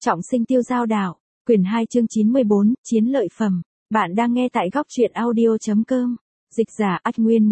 Trọng sinh tiêu giao đạo, quyển 2 chương 94, chiến lợi phẩm. Bạn đang nghe tại góc truyện audio.com. Dịch giả Ách Nguyên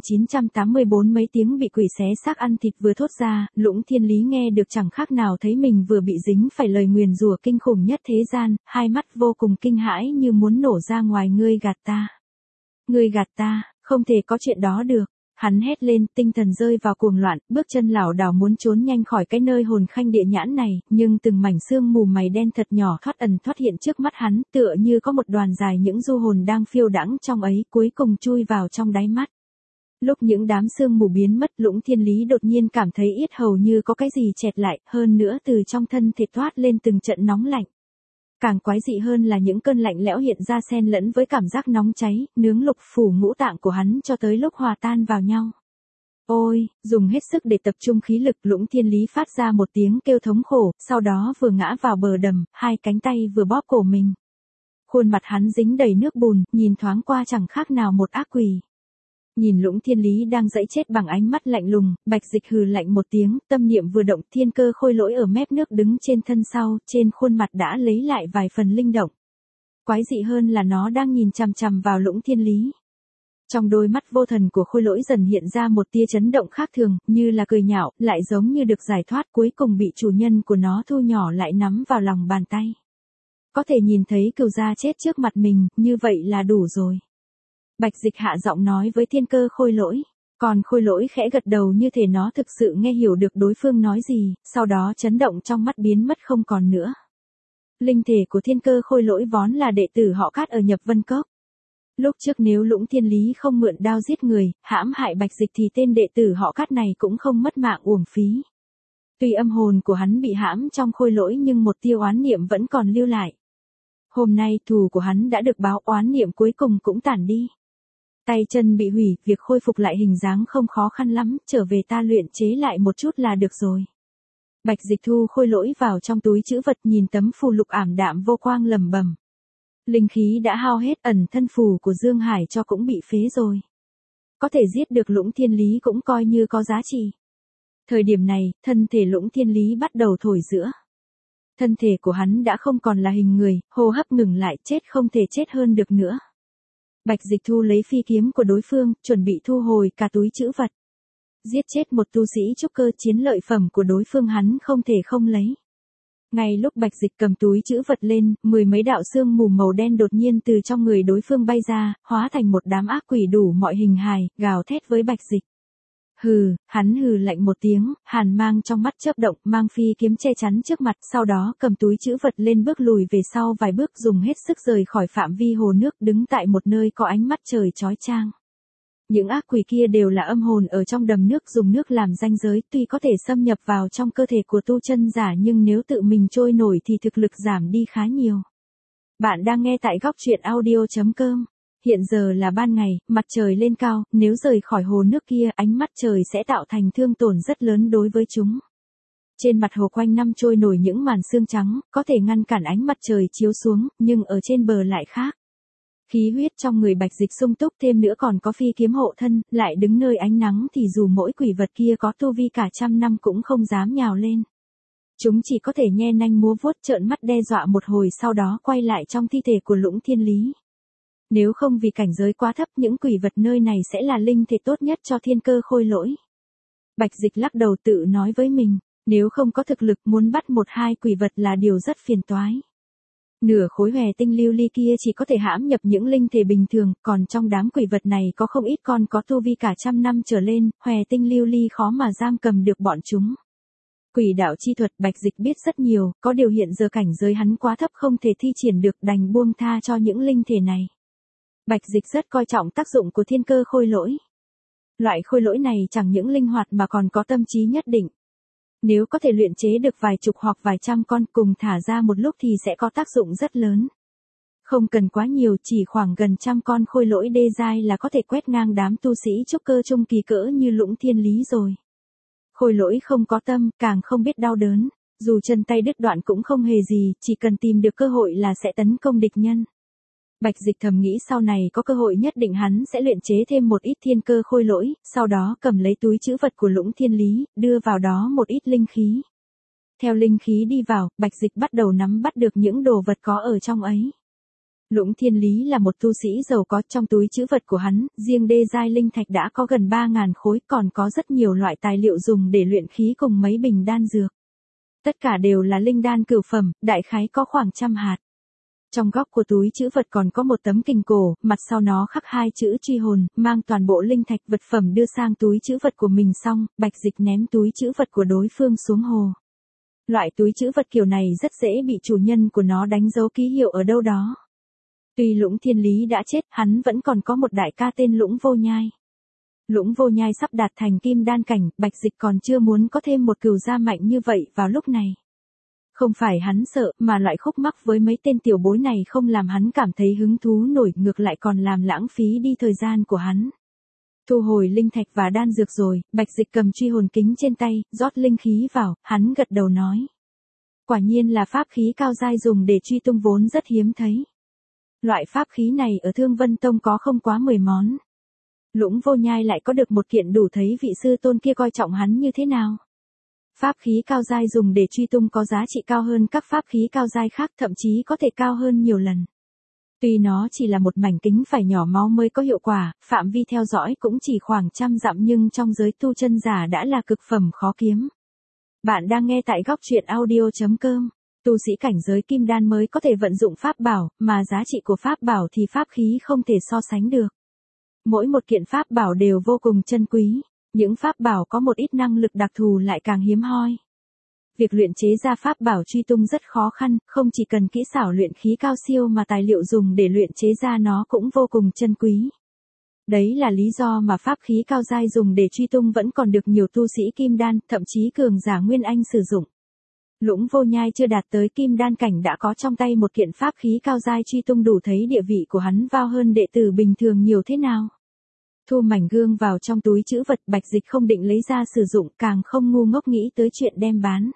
1984. Mấy tiếng bị quỷ xé xác ăn thịt vừa thốt ra, Lũng Thiên Lý nghe được chẳng khác nào thấy mình vừa bị dính phải lời nguyền rủa kinh khủng nhất thế gian, hai mắt vô cùng kinh hãi như muốn nổ ra ngoài. Ngươi gạt ta. Ngươi gạt ta, không thể có chuyện đó được. Hắn hét lên, tinh thần rơi vào cuồng loạn, bước chân lảo đảo muốn trốn nhanh khỏi cái nơi hồn khanh địa nhãn này, nhưng từng mảnh xương mù mày đen thật nhỏ thoát ẩn thoát hiện trước mắt hắn, tựa như có một đoàn dài những du hồn đang phiêu đãng trong ấy, cuối cùng chui vào trong đáy mắt. Lúc những đám xương mù biến mất, Lũng Thiên Lý đột nhiên cảm thấy yết hầu như có cái gì chẹt lại, hơn nữa từ trong thân thể toát lên từng trận nóng lạnh. Càng quái dị hơn là những cơn lạnh lẽo hiện ra xen lẫn với cảm giác nóng cháy, nướng lục phủ ngũ tạng của hắn cho tới lúc hòa tan vào nhau. Ôi, dùng hết sức để tập trung khí lực, Lũng Thiên Lý phát ra một tiếng kêu thống khổ, sau đó vừa ngã vào bờ đầm, hai cánh tay vừa bóp cổ mình. Khuôn mặt hắn dính đầy nước bùn, nhìn thoáng qua chẳng khác nào một ác quỷ. Nhìn Lũng Thiên Lý đang dẫy chết bằng ánh mắt lạnh lùng, Bạch Dịch hừ lạnh một tiếng, tâm niệm vừa động, thiên cơ khôi lỗi ở mép nước đứng trên thân sau, trên khuôn mặt đã lấy lại vài phần linh động. Quái dị hơn là nó đang nhìn chằm chằm vào Lũng Thiên Lý. Trong đôi mắt vô thần của khôi lỗi dần hiện ra một tia chấn động khác thường, như là cười nhạo, lại giống như được giải thoát, cuối cùng bị chủ nhân của nó thu nhỏ lại nắm vào lòng bàn tay. Có thể nhìn thấy cừu gia chết trước mặt mình, như vậy là đủ rồi. Bạch Dịch hạ giọng nói với thiên cơ khôi lỗi, còn khôi lỗi khẽ gật đầu như thể nó thực sự nghe hiểu được đối phương nói gì, sau đó chấn động trong mắt biến mất không còn nữa. Linh thể của thiên cơ khôi lỗi vốn là đệ tử họ Cát ở Nhập Vân Cốc. Lúc trước nếu Lũng Thiên Lý không mượn đao giết người, hãm hại Bạch Dịch thì tên đệ tử họ Cát này cũng không mất mạng uổng phí. Tuy âm hồn của hắn bị hãm trong khôi lỗi nhưng một tia oán niệm vẫn còn lưu lại. Hôm nay thù của hắn đã được báo, oán niệm cuối cùng cũng tản đi. Tay chân bị hủy, việc khôi phục lại hình dáng không khó khăn lắm, trở về ta luyện chế lại một chút là được rồi. Bạch Dịch thu khôi lỗi vào trong túi trữ vật, nhìn tấm phù lục ảm đạm vô quang lẩm bẩm. Linh khí đã hao hết, ẩn thân phù của Dương Hải cho cũng bị phế rồi. Có thể giết được Lũng Thiên Lý cũng coi như có giá trị. Thời điểm này, thân thể Lũng Thiên Lý bắt đầu thổi giữa. Thân thể của hắn đã không còn là hình người, hô hấp ngừng lại, chết không thể chết hơn được nữa. Bạch Dịch thu lấy phi kiếm của đối phương, chuẩn bị thu hồi cả túi trữ vật. Giết chết một tu sĩ trúc cơ, chiến lợi phẩm của đối phương hắn không thể không lấy. Ngay lúc Bạch Dịch cầm túi trữ vật lên, mười mấy đạo xương mù màu đen đột nhiên từ trong người đối phương bay ra, hóa thành một đám ác quỷ đủ mọi hình hài, gào thét với Bạch Dịch. Hừ, hắn hừ lạnh một tiếng, hàn mang trong mắt chớp động, mang phi kiếm che chắn trước mặt, sau đó cầm túi trữ vật lên bước lùi về sau vài bước, dùng hết sức rời khỏi phạm vi hồ nước, đứng tại một nơi có ánh mắt trời chói chang. Những ác quỷ kia đều là âm hồn ở trong đầm nước, dùng nước làm ranh giới, tuy có thể xâm nhập vào trong cơ thể của tu chân giả nhưng nếu tự mình trôi nổi thì thực lực giảm đi khá nhiều. Bạn đang nghe tại góc truyện audio.com. Hiện giờ là ban ngày, mặt trời lên cao, nếu rời khỏi hồ nước kia, ánh mắt trời sẽ tạo thành thương tổn rất lớn đối với chúng. Trên mặt hồ quanh năm trôi nổi những màn sương trắng, có thể ngăn cản ánh mặt trời chiếu xuống, nhưng ở trên bờ lại khác. Khí huyết trong người Bạch Dịch sung túc, thêm nữa còn có phi kiếm hộ thân, lại đứng nơi ánh nắng thì dù mỗi quỷ vật kia có tu vi cả trăm năm cũng không dám nhào lên. Chúng chỉ có thể nhe nanh múa vuốt, trợn mắt đe dọa một hồi, sau đó quay lại trong thi thể của Lũng Thiên Lý. Nếu không vì cảnh giới quá thấp, những quỷ vật nơi này sẽ là linh thể tốt nhất cho thiên cơ khôi lỗi. Bạch Dịch lắc đầu tự nói với mình, nếu không có thực lực muốn bắt một hai quỷ vật là điều rất phiền toái. Nửa khối hòe tinh lưu ly kia chỉ có thể hãm nhập những linh thể bình thường, còn trong đám quỷ vật này có không ít con có tu vi cả trăm năm trở lên, hòe tinh lưu ly khó mà giam cầm được bọn chúng. Quỷ đạo chi thuật Bạch Dịch biết rất nhiều, có điều hiện giờ cảnh giới hắn quá thấp không thể thi triển được, đành buông tha cho những linh thể này. Bạch Dịch rất coi trọng tác dụng của thiên cơ khôi lỗi. Loại khôi lỗi này chẳng những linh hoạt mà còn có tâm trí nhất định. Nếu có thể luyện chế được vài chục hoặc vài trăm con cùng thả ra một lúc thì sẽ có tác dụng rất lớn. Không cần quá nhiều, chỉ khoảng gần trăm con khôi lỗi đê giai là có thể quét ngang đám tu sĩ trúc cơ trung kỳ cỡ như Lũng Thiên Lý rồi. Khôi lỗi không có tâm, càng không biết đau đớn, dù chân tay đứt đoạn cũng không hề gì, chỉ cần tìm được cơ hội là sẽ tấn công địch nhân. Bạch Dịch thầm nghĩ sau này có cơ hội nhất định hắn sẽ luyện chế thêm một ít thiên cơ khôi lỗi, sau đó cầm lấy túi trữ vật của Lũng Thiên Lý, đưa vào đó một ít linh khí. Theo linh khí đi vào, Bạch Dịch bắt đầu nắm bắt được những đồ vật có ở trong ấy. Lũng Thiên Lý là một tu sĩ giàu có, trong túi trữ vật của hắn, riêng đê giai linh thạch đã có gần 3.000 khối, còn có rất nhiều loại tài liệu dùng để luyện khí cùng mấy bình đan dược. Tất cả đều là linh đan cửu phẩm, đại khái có khoảng 100 hạt. Trong góc của túi trữ vật còn có một tấm kình cổ, mặt sau nó khắc 2 chữ truy hồn, mang toàn bộ linh thạch vật phẩm đưa sang túi trữ vật của mình xong, Bạch Dịch ném túi trữ vật của đối phương xuống hồ. Loại túi trữ vật kiểu này rất dễ bị chủ nhân của nó đánh dấu ký hiệu ở đâu đó. Tuy Lũng Thiên Lý đã chết, hắn vẫn còn có một đại ca tên Lũng Vô Nhai. Lũng Vô Nhai sắp đạt thành kim đan cảnh, Bạch Dịch còn chưa muốn có thêm một cừu gia mạnh như vậy vào lúc này. Không phải hắn sợ, mà loại khúc mắc với mấy tên tiểu bối này không làm hắn cảm thấy hứng thú nổi, ngược lại còn làm lãng phí đi thời gian của hắn. Thu hồi linh thạch và đan dược rồi, Bạch Dịch cầm truy hồn kính trên tay, rót linh khí vào, hắn gật đầu nói. Quả nhiên là pháp khí cao giai dùng để truy tung vốn rất hiếm thấy. Loại pháp khí này ở Thương Vân Tông có không quá 10 món. Lũng Vô Nhai lại có được một kiện đủ thấy vị sư tôn kia coi trọng hắn như thế nào. Pháp khí cao giai dùng để truy tung có giá trị cao hơn các pháp khí cao giai khác, thậm chí có thể cao hơn nhiều lần. Tuy nó chỉ là một mảnh kính phải nhỏ máu mới có hiệu quả, phạm vi theo dõi cũng chỉ khoảng 100 dặm, nhưng trong giới tu chân giả đã là cực phẩm khó kiếm. Bạn đang nghe tại góc truyện audio.com. Tu sĩ cảnh giới kim đan mới có thể vận dụng pháp bảo, mà giá trị của pháp bảo thì pháp khí không thể so sánh được. Mỗi một kiện pháp bảo đều vô cùng chân quý, những pháp bảo có một ít năng lực đặc thù lại càng hiếm hoi. Việc luyện chế ra pháp bảo truy tung rất khó khăn, không chỉ cần kỹ xảo luyện khí cao siêu mà tài liệu dùng để luyện chế ra nó cũng vô cùng chân quý. Đấy là lý do mà pháp khí cao giai dùng để truy tung vẫn còn được nhiều tu sĩ kim đan, thậm chí cường giả nguyên anh sử dụng. Lũng Vô Nhai chưa đạt tới kim đan cảnh đã có trong tay một kiện pháp khí cao giai truy tung, đủ thấy địa vị của hắn cao hơn đệ tử bình thường nhiều thế nào. Thu mảnh gương vào trong túi trữ vật, Bạch Dịch không định lấy ra sử dụng, càng không ngu ngốc nghĩ tới chuyện đem bán.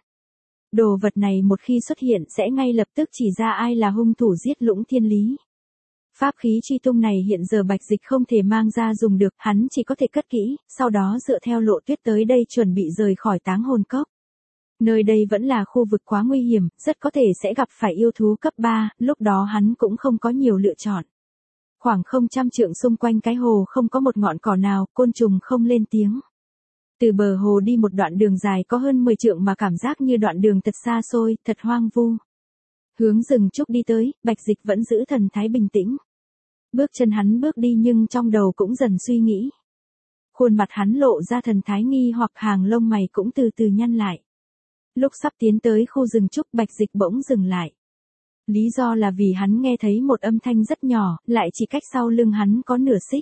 Đồ vật này một khi xuất hiện sẽ ngay lập tức chỉ ra ai là hung thủ giết Lũng Thiên Lý. Pháp khí truy tung này hiện giờ Bạch Dịch không thể mang ra dùng được, hắn chỉ có thể cất kỹ, sau đó dựa theo lộ tuyết tới đây chuẩn bị rời khỏi Táng Hồn Cốc. Nơi đây vẫn là khu vực quá nguy hiểm, rất có thể sẽ gặp phải yêu thú cấp 3, lúc đó hắn cũng không có nhiều lựa chọn. Khoảng 100 trượng xung quanh cái hồ không có một ngọn cỏ nào, côn trùng không lên tiếng. Từ bờ hồ đi một đoạn đường dài có hơn 10 trượng mà cảm giác như đoạn đường thật xa xôi, thật hoang vu. Hướng rừng trúc đi tới, Bạch Dịch vẫn giữ thần thái bình tĩnh. Bước chân hắn bước đi nhưng trong đầu cũng dần suy nghĩ. Khuôn mặt hắn lộ ra thần thái nghi hoặc, hàng lông mày cũng từ từ nhăn lại. Lúc sắp tiến tới khu rừng trúc, Bạch Dịch bỗng dừng lại. Lý do là vì hắn nghe thấy một âm thanh rất nhỏ, lại chỉ cách sau lưng hắn có nửa xích.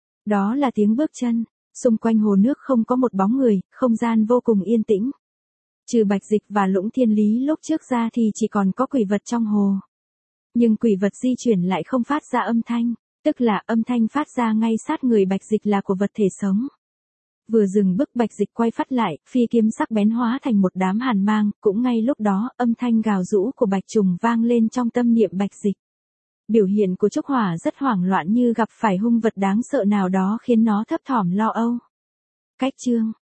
Đó là tiếng bước chân, xung quanh hồ nước không có một bóng người, không gian vô cùng yên tĩnh. Trừ Bạch Dịch và Lũng Thiên Lý lúc trước ra thì chỉ còn có quỷ vật trong hồ. Nhưng quỷ vật di chuyển lại không phát ra âm thanh, tức là âm thanh phát ra ngay sát người Bạch Dịch là của vật thể sống. Vừa dừng bước, Bạch Dịch quay phát lại, phi kiếm sắc bén hóa thành một đám hàn mang, cũng ngay lúc đó, âm thanh gào rũ của bạch trùng vang lên trong tâm niệm Bạch Dịch. Biểu hiện của Trúc Hỏa rất hoảng loạn, như gặp phải hung vật đáng sợ nào đó khiến nó thấp thỏm lo âu. Cách chương